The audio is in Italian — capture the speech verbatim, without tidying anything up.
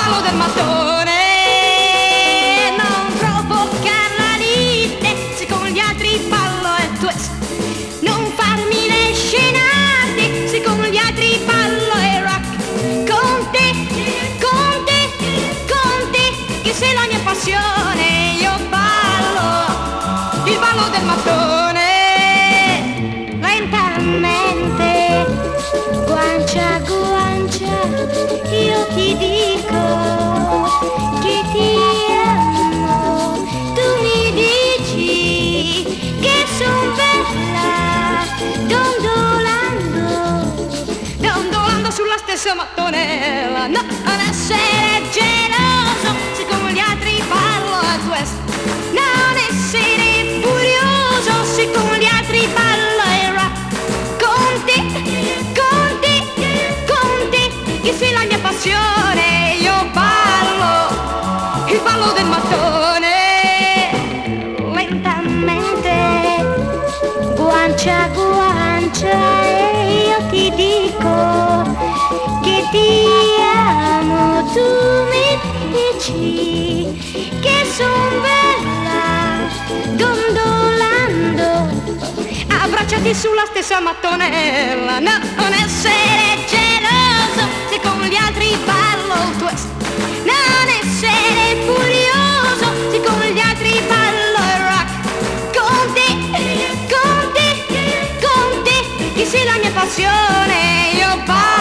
ballo del mattone. Non provocare la lite, se con gli altri ballo è twist. Non farmi le scenate, se con gli altri ballo è rock. Con te, con te, con te, che sei la mia passione. Io ballo il ballo del mattone. Lentamente, guancia a guancia, io ti dico che ti amo. Tu mi dici che son bella, dondolando, dondolando sulla stessa mattonella. No, non essere geloso, se con gli altri ballo a twist. Non essere furioso, se con gli altri ballo è rock. Con te, con te, con te, che sei la mia passione. Io ballo il ballo del mattone. Lentamente, guancia a guancia, e io ti dico che ti amo. Tu mi dici che son bella, dondolando, abbracciati sulla stessa mattonella. No, non essere geloso, se con gli altri ballo il twist. Non essere furioso, se con gli altri ballo il rock. Con te, con te, con te, che sei la mia passione. Io ballo